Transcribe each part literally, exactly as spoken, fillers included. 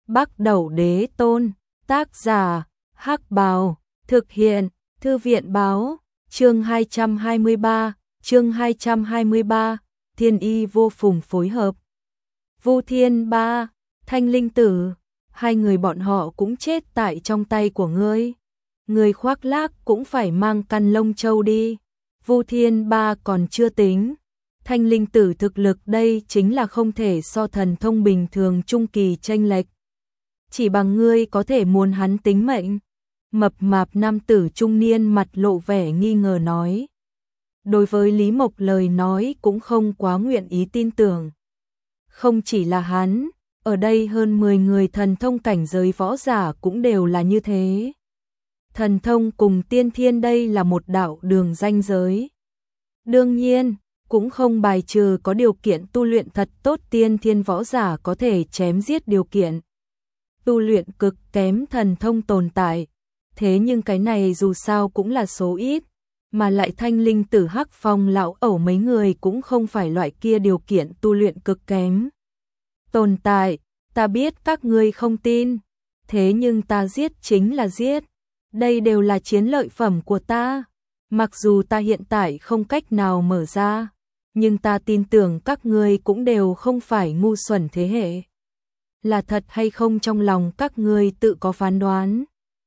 Bắc Đẩu Đế Tôn, tác giả, Hắc Bào, thực hiện, Thư viện báo, chương hai trăm hai mươi ba, chương hai trăm hai mươi ba, Thiên Y Vô Phùng phối hợp. Vu Thiên Ba, Thanh Linh Tử, hai người bọn họ cũng chết tại trong tay của ngươi. Ngươi khoác lác cũng phải mang căn lông châu đi. Vu Thiên Ba còn chưa tính. Thanh Linh Tử thực lực đây chính là không thể so thần thông bình thường trung kỳ chênh lệch. Chỉ bằng ngươi có thể muốn hắn tính mệnh. Mập mạp nam tử trung niên mặt lộ vẻ nghi ngờ nói. Đối với Lý Mộc lời nói cũng không quá nguyện ý tin tưởng. Không chỉ là hắn, ở đây hơn mười người thần thông cảnh giới võ giả cũng đều là như thế. Thần thông cùng tiên thiên đây là một đạo đường ranh giới. Đương nhiên, cũng không bài trừ có điều kiện tu luyện thật tốt tiên thiên võ giả có thể chém giết điều kiện. Tu luyện cực kém thần thông tồn tại. Thế nhưng cái này dù sao cũng là số ít, mà lại Thanh Linh Tử Hắc Phong lão ẩu mấy người cũng không phải loại kia điều kiện tu luyện cực kém. Tồn tại, ta biết các ngươi không tin, thế nhưng ta giết chính là giết. Đây đều là chiến lợi phẩm của ta. Mặc dù ta hiện tại không cách nào mở ra, nhưng ta tin tưởng các ngươi cũng đều không phải ngu xuẩn thế hệ. Là thật hay không trong lòng các ngươi tự có phán đoán.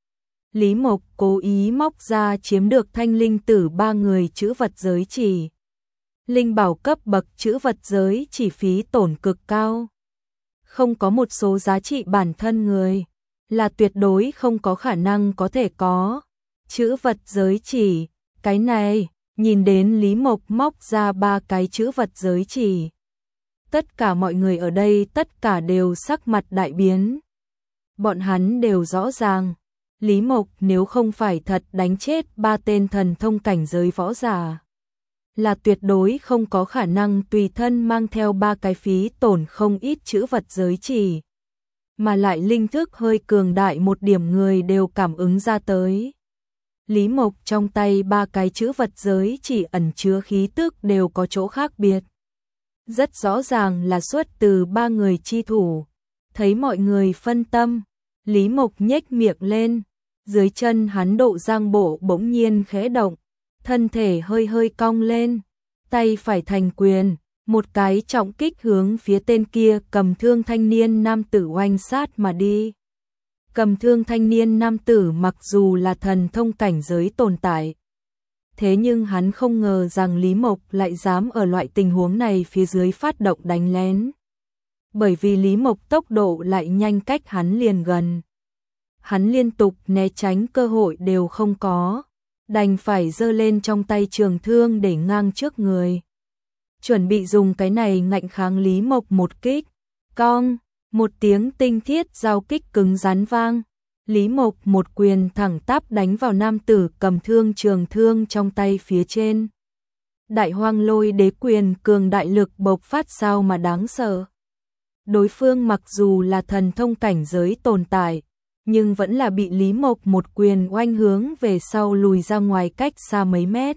Lý Mộc cố ý móc ra chiếm được Thanh Linh Tử ba người chữ vật giới chỉ. Linh bảo cấp bậc chữ vật giới chỉ phí tổn cực cao. Không có một số giá trị bản thân người, là tuyệt đối không có khả năng có thể có. Chữ vật giới chỉ, cái này, nhìn đến Lý Mộc móc ra ba cái chữ vật giới chỉ. Tất cả mọi người ở đây tất cả đều sắc mặt đại biến. Bọn hắn đều rõ ràng, Lý Mộc nếu không phải thật đánh chết ba tên thần thông cảnh giới võ giả, là tuyệt đối không có khả năng tùy thân mang theo ba cái phí tổn không ít chữ vật giới chỉ. Mà lại linh thức hơi cường đại một điểm người đều cảm ứng ra tới. Lý Mộc trong tay ba cái chữ vật giới chỉ ẩn chứa khí tức đều có chỗ khác biệt. Rất rõ ràng là xuất từ ba người chi thủ. Thấy mọi người phân tâm, Lý Mộc nhếch miệng lên, dưới chân hắn độ giang bộ bỗng nhiên khẽ động, thân thể hơi hơi cong lên, tay phải thành quyền, một cái trọng kích hướng phía tên kia cầm thương thanh niên nam tử oanh sát mà đi. Cầm thương thanh niên nam tử mặc dù là thần thông cảnh giới tồn tại, thế nhưng hắn không ngờ rằng Lý Mộc lại dám ở loại tình huống này phía dưới phát động đánh lén. Bởi vì Lý Mộc tốc độ lại nhanh cách hắn liền gần. Hắn liên tục né tránh cơ hội đều không có, đành phải giơ lên trong tay trường thương để ngang trước người. Chuẩn bị dùng cái này ngạnh kháng Lý Mộc một kích. Cong, một tiếng tinh thiết giao kích cứng rắn vang. Lý Mộc một quyền thẳng tắp đánh vào nam tử cầm thương trường thương trong tay phía trên. Đại Hoang Lôi Đế quyền cường đại lực bộc phát sao mà đáng sợ. Đối phương mặc dù là thần thông cảnh giới tồn tại, nhưng vẫn là bị Lý Mộc một quyền oanh hướng về sau lùi ra ngoài cách xa mấy mét.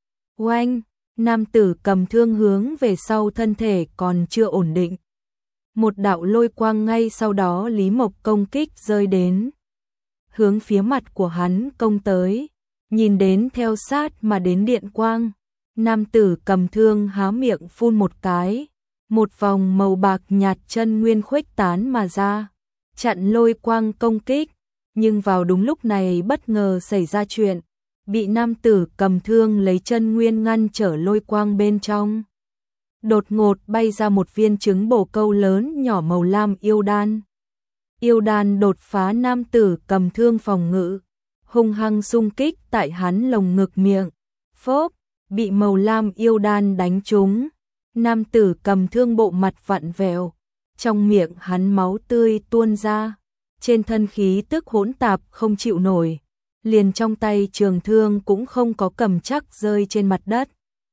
Oanh, nam tử cầm thương hướng về sau thân thể còn chưa ổn định. Một đạo lôi quang ngay sau đó Lý Mộc công kích rơi đến. Hướng phía mặt của hắn công tới, nhìn đến theo sát mà đến điện quang. Nam tử cầm thương há miệng phun một cái, một vòng màu bạc nhạt chân nguyên khuếch tán mà ra, chặn lôi quang công kích. Nhưng vào đúng lúc này bất ngờ xảy ra chuyện, bị nam tử cầm thương lấy chân nguyên ngăn trở lôi quang bên trong. Đột ngột bay ra một viên trứng bổ câu lớn nhỏ màu lam yêu đan. Yêu đan đột phá nam tử cầm thương phòng ngự, hung hăng xung kích tại hắn lồng ngực miệng. Phốp, bị màu lam yêu đan đánh trúng. Nam tử cầm thương bộ mặt vặn vẹo, trong miệng hắn máu tươi tuôn ra, trên thân khí tức hỗn tạp không chịu nổi, liền trong tay trường thương cũng không có cầm chắc rơi trên mặt đất.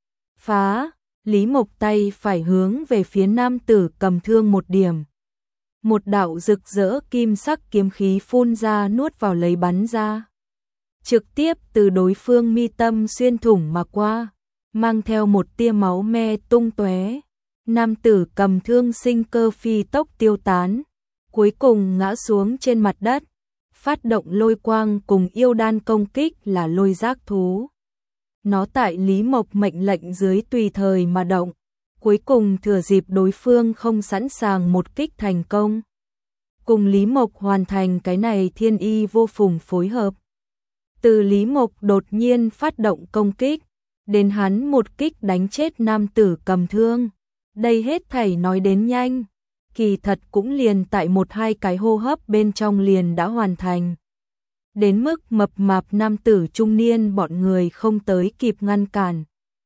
Phá, Lý Mộc tay phải hướng về phía nam tử cầm thương một điểm. Một đạo rực rỡ kim sắc kiếm khí phun ra nuốt vào lấy bắn ra. Trực tiếp từ đối phương mi tâm xuyên thủng mà qua, mang theo một tia máu me tung tóe. Nam tử cầm thương sinh cơ phi tốc tiêu tán, cuối cùng ngã xuống trên mặt đất, phát động lôi quang cùng yêu đan công kích là lôi giác thú. Nó tại Lý Mộc mệnh lệnh dưới tùy thời mà động, cuối cùng thừa dịp đối phương không sẵn sàng một kích thành công. Cùng Lý Mộc hoàn thành cái này thiên y vô phùng phối hợp. Từ Lý Mộc đột nhiên phát động công kích, đến hắn một kích đánh chết nam tử cầm thương. Đây hết thảy nói đến nhanh, kỳ thật cũng liền tại một hai cái hô hấp bên trong liền đã hoàn thành. Đến mức mập mạp nam tử trung niên bọn người không tới kịp ngăn cản.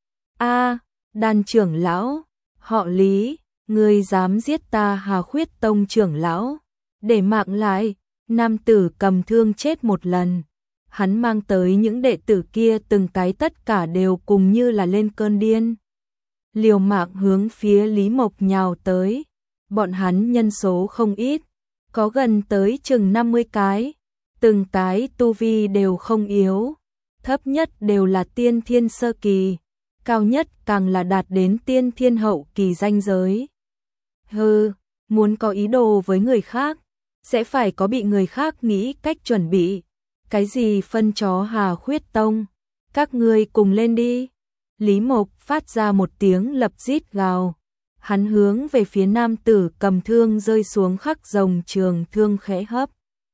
A, Đan trưởng lão, họ Lý, ngươi dám giết ta Hà Khuyết Tông trưởng lão, để mạng lại, nam tử cầm thương chết một lần. Hắn mang tới những đệ tử kia từng cái tất cả đều cùng như là lên cơn điên. Liều mạng hướng phía Lý Mộc nhào tới, bọn hắn nhân số không ít, có gần tới chừng năm mươi cái, từng cái tu vi đều không yếu, thấp nhất đều là tiên thiên sơ kỳ, cao nhất càng là đạt đến tiên thiên hậu kỳ ranh giới. Hừ, muốn có ý đồ với người khác, sẽ phải có bị người khác nghĩ cách chuẩn bị. Cái gì phân chó Hà Khuyết Tông, các ngươi cùng lên đi. Lý Mộc phát ra một tiếng lập rít gào, hắn hướng về phía nam tử cầm thương rơi xuống khắc rồng trường thương khẽ hấp.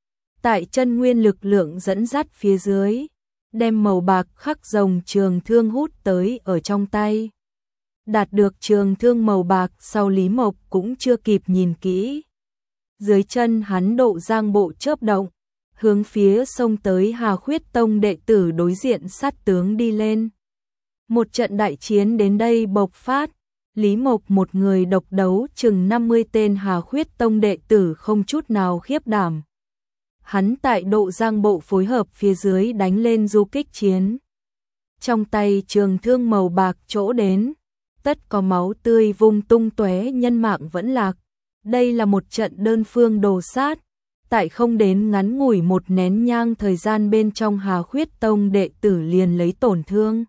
Tại chân nguyên lực lượng dẫn dắt phía dưới, đem màu bạc khắc rồng trường thương hút tới ở trong tay. Đạt được trường thương màu bạc sau Lý Mộc cũng chưa kịp nhìn kỹ. Dưới chân hắn độ giang bộ chớp động, hướng phía sông tới Hà Khuyết Tông đệ tử đối diện sát tướng đi lên. Một trận đại chiến đến đây bộc phát, Lý Mộc một người độc đấu chừng năm mươi tên Hà Khuyết Tông đệ tử không chút nào khiếp đảm. Hắn tại độ giang bộ phối hợp phía dưới đánh lên du kích chiến. Trong tay trường thương màu bạc chỗ đến, tất có máu tươi vung tung tóe, nhân mạng vẫn lạc. Đây là một trận đơn phương đồ sát. Tại không đến ngắn ngủi một nén nhang thời gian bên trong Hà Khuyết Tông đệ tử liền lấy tổn thương.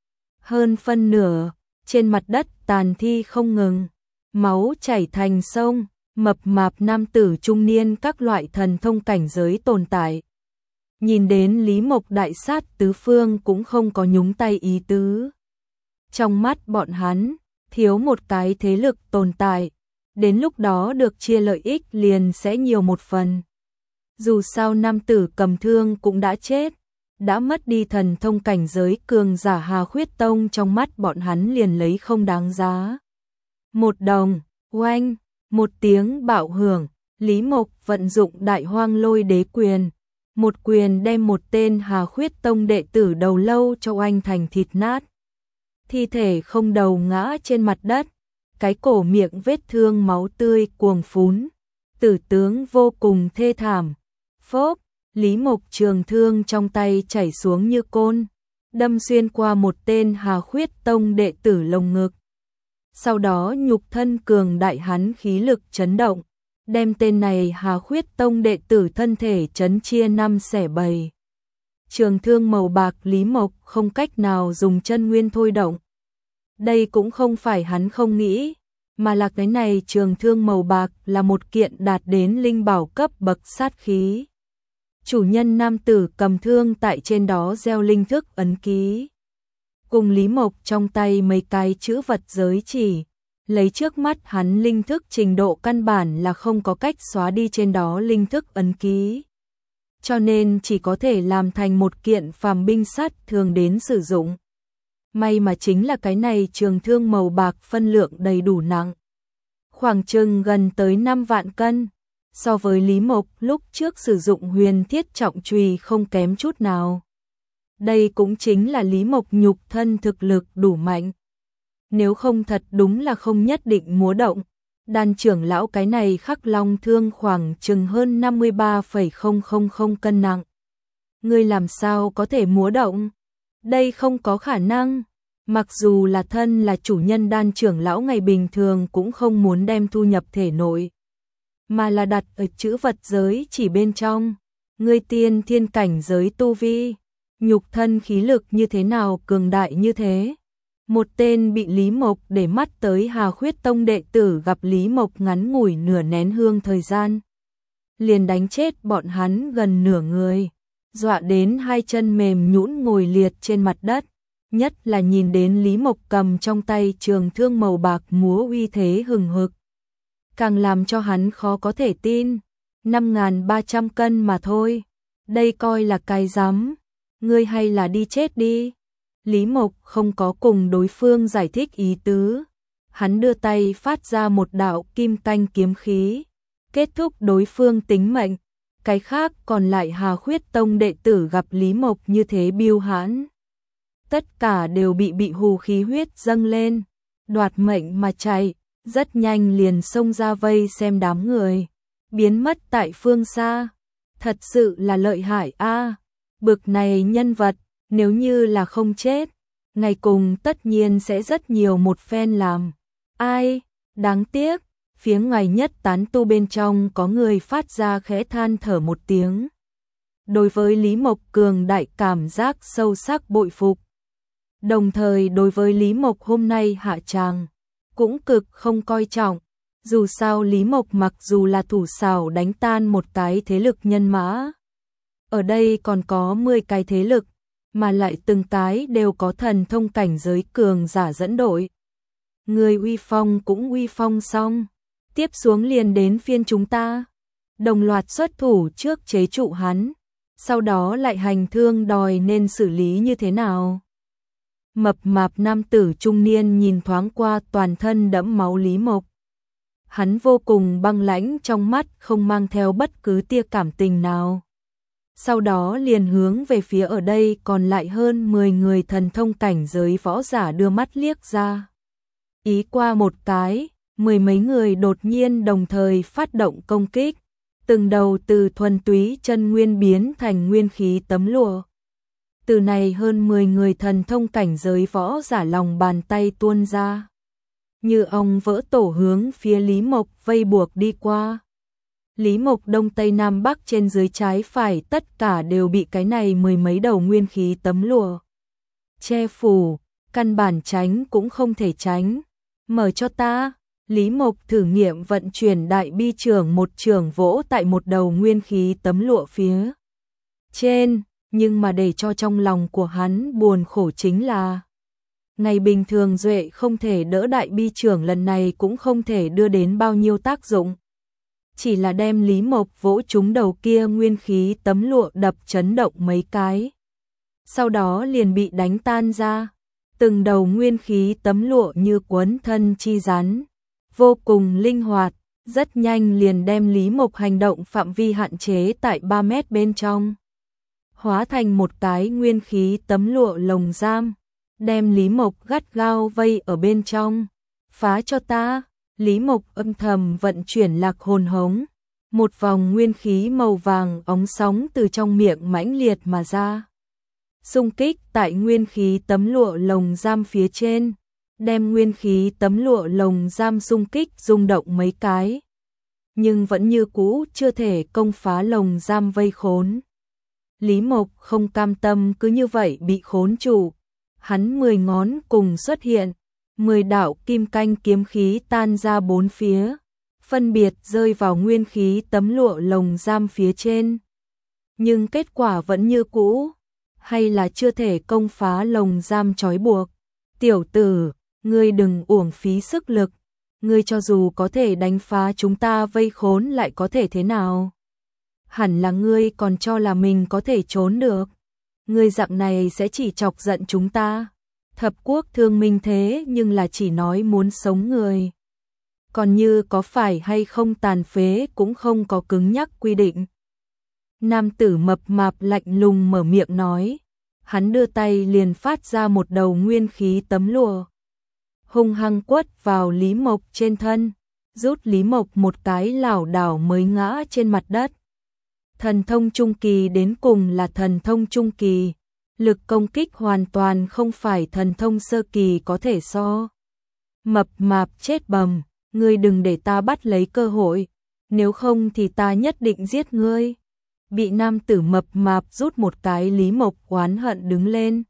Hơn phân nửa, trên mặt đất tàn thi không ngừng, máu chảy thành sông, mập mạp nam tử trung niên các loại thần thông cảnh giới tồn tại. Nhìn đến Lý Mộc đại sát tứ phương cũng không có nhúng tay ý tứ. Trong mắt bọn hắn, thiếu một cái thế lực tồn tại, đến lúc đó được chia lợi ích liền sẽ nhiều một phần. Dù sao nam tử cầm thương cũng đã chết, đã mất đi thần thông cảnh giới cường giả Hà Khuyết Tông, trong mắt bọn hắn liền lấy không đáng giá. Một đồng, oanh, một tiếng bạo hưởng, Lý Mộc vận dụng đại hoang lôi đế quyền, một quyền đem một tên Hà Khuyết Tông đệ tử đầu lâu cho oanh thành thịt nát. Thi thể không đầu ngã trên mặt đất, cái cổ miệng vết thương máu tươi cuồng phún, tử tướng vô cùng thê thảm. Phốp, Lý Mộc trường thương trong tay chảy xuống như côn, đâm xuyên qua một tên Hà Khuyết Tông đệ tử lồng ngực. Sau đó nhục thân cường đại hắn khí lực chấn động, đem tên này Hà Khuyết Tông đệ tử thân thể chấn chia năm xẻ bảy. Trường thương màu bạc Lý Mộc không cách nào dùng chân nguyên thôi động. Đây cũng không phải hắn không nghĩ, mà là cái này trường thương màu bạc là một kiện đạt đến linh bảo cấp bậc sát khí. Chủ nhân nam tử cầm thương tại trên đó gieo linh thức ấn ký. Cùng Lý Mộc trong tay mấy cái chữ vật giới chỉ, lấy trước mắt hắn linh thức trình độ căn bản là không có cách xóa đi trên đó linh thức ấn ký. Cho nên chỉ có thể làm thành một kiện phàm binh sát thường đến sử dụng. May mà chính là cái này trường thương màu bạc phân lượng đầy đủ nặng. Khoảng chừng gần tới năm vạn cân. So với Lý Mộc lúc trước sử dụng huyền thiết trọng chùy không kém chút nào. Đây cũng chính là Lý Mộc nhục thân thực lực đủ mạnh. Nếu không thật đúng là không nhất định múa động. Đan trưởng lão cái này khắc long thương khoảng chừng hơn năm mươi ba phẩy không không không cân nặng. Ngươi làm sao có thể múa động? Đây không có khả năng. Mặc dù là thân là chủ nhân đan trưởng lão ngày bình thường cũng không muốn đem thu nhập thể nội, mà là đặt ở chữ vật giới chỉ bên trong. Ngươi tiên thiên cảnh giới tu vi, nhục thân khí lực như thế nào cường đại như thế? Một tên bị Lý Mộc để mắt tới Hà Khuyết Tông đệ tử gặp Lý Mộc ngắn ngủi nửa nén hương thời gian, liền đánh chết bọn hắn gần nửa người, dọa đến hai chân mềm nhũn ngồi liệt trên mặt đất, nhất là nhìn đến Lý Mộc cầm trong tay trường thương màu bạc múa uy thế hừng hực, càng làm cho hắn khó có thể tin, năm nghìn ba trăm cân mà thôi, đây coi là cái rắm, ngươi hay là đi chết đi. Lý Mộc không có cùng đối phương giải thích ý tứ, hắn đưa tay phát ra một đạo kim canh kiếm khí, kết thúc đối phương tính mệnh, cái khác còn lại Hà Khuyết Tông đệ tử gặp Lý Mộc như thế biêu hãn. Tất cả đều bị bị hù khí huyết dâng lên, đoạt mệnh mà chạy, rất nhanh liền xông ra vây xem đám người, biến mất tại phương xa. Thật sự là lợi hại a, bực này nhân vật, nếu như là không chết, ngày cùng tất nhiên sẽ rất nhiều một phen làm. Ai, đáng tiếc, phía ngoài nhất tán tu bên trong có người phát ra khẽ than thở một tiếng. Đối với Lý Mộc cường đại cảm giác sâu sắc bội phục. Đồng thời đối với Lý Mộc hôm nay hạ tràng, cũng cực không coi trọng. Dù sao Lý Mộc mặc dù là thủ xảo đánh tan một cái thế lực nhân mã, ở đây còn có mười cái thế lực, mà lại từng cái đều có thần thông cảnh giới cường giả dẫn đội. Người uy phong cũng uy phong xong, tiếp xuống liền đến phiên chúng ta. Đồng loạt xuất thủ trước chế trụ hắn, sau đó lại hành thương đòi nên xử lý như thế nào. Mập mạp nam tử trung niên nhìn thoáng qua toàn thân đẫm máu Lý Mộc. Hắn vô cùng băng lãnh, trong mắt không mang theo bất cứ tia cảm tình nào. Sau đó liền hướng về phía ở đây còn lại hơn mười người thần thông cảnh giới võ giả đưa mắt liếc ra. Ý qua một cái, mười mấy người đột nhiên đồng thời phát động công kích, từng đầu từ thuần túy chân nguyên biến thành nguyên khí tấm lụa. Từ này hơn mười người thần thông cảnh giới võ giả lòng bàn tay tuôn ra, như ong vỡ tổ hướng phía Lý Mộc vây buộc đi qua. Lý Mộc đông tây nam bắc trên dưới trái phải tất cả đều bị cái này mười mấy đầu nguyên khí tấm lụa che phủ, căn bản tránh cũng không thể tránh. Mở cho ta. Lý Mộc thử nghiệm vận chuyển đại bi trưởng, một trưởng vỗ tại một đầu nguyên khí tấm lụa phía trên, nhưng mà để cho trong lòng của hắn buồn khổ chính là ngày bình thường duệ không thể đỡ đại bi trưởng, lần này cũng không thể đưa đến bao nhiêu tác dụng. Chỉ là đem Lý Mộc vỗ trúng đầu kia nguyên khí tấm lụa đập chấn động mấy cái, sau đó liền bị đánh tan ra. Từng đầu nguyên khí tấm lụa như quấn thân chi rắn, vô cùng linh hoạt, rất nhanh liền đem Lý Mộc hành động phạm vi hạn chế tại ba mét bên trong, hóa thành một cái nguyên khí tấm lụa lồng giam, đem Lý Mộc gắt gao vây ở bên trong. Phá cho ta. Lý Mộc âm thầm vận chuyển lạc hồn hống, một vòng nguyên khí màu vàng óng sóng từ trong miệng mãnh liệt mà ra, xung kích tại nguyên khí tấm lụa lồng giam phía trên, đem nguyên khí tấm lụa lồng giam xung kích rung động mấy cái, nhưng vẫn như cũ chưa thể công phá lồng giam vây khốn. Lý Mộc không cam tâm cứ như vậy bị khốn trụ, hắn mười ngón cùng xuất hiện, mười đạo kim canh kiếm khí tan ra bốn phía, phân biệt rơi vào nguyên khí tấm lụa lồng giam phía trên. Nhưng kết quả vẫn như cũ, hay là chưa thể công phá lồng giam trói buộc. Tiểu tử, ngươi đừng uổng phí sức lực, ngươi cho dù có thể đánh phá chúng ta vây khốn lại có thể thế nào? Hẳn là ngươi còn cho là mình có thể trốn được. Ngươi dạng này sẽ chỉ chọc giận chúng ta. Thập quốc thương minh thế nhưng là chỉ nói muốn sống người. Còn như có phải hay không tàn phế cũng không có cứng nhắc quy định. Nam tử mập mạp lạnh lùng mở miệng nói. Hắn đưa tay liền phát ra một đầu nguyên khí tấm lụa, hung hăng quất vào Lý Mộc trên thân, rút Lý Mộc một cái lảo đảo mới ngã trên mặt đất. Thần thông trung kỳ đến cùng là thần thông trung kỳ, lực công kích hoàn toàn không phải thần thông sơ kỳ có thể so. Mập mạp chết bầm, ngươi đừng để ta bắt lấy cơ hội, nếu không thì ta nhất định giết ngươi. Bị nam tử mập mạp rút một cái, Lý Mộc oán hận đứng lên.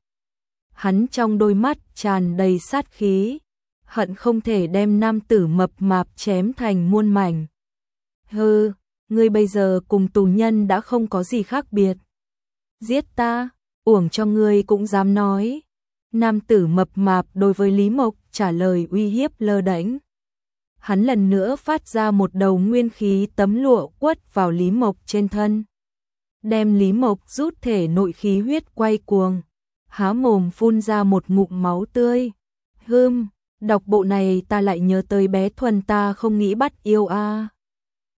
Hắn trong đôi mắt tràn đầy sát khí, hận không thể đem nam tử mập mạp chém thành muôn mảnh. Hừ, ngươi bây giờ cùng tù nhân đã không có gì khác biệt. Giết ta, uổng cho ngươi cũng dám nói. Nam tử mập mạp đối với Lý Mộc trả lời uy hiếp lơ đễnh. Hắn lần nữa phát ra một đầu nguyên khí tấm lụa quất vào Lý Mộc trên thân. Đem Lý Mộc rút thể nội khí huyết quay cuồng, há mồm phun ra một ngụm máu tươi. Hừm, đọc bộ này ta lại nhớ tới bé Thuần ta không nghĩ bắt yêu a. À.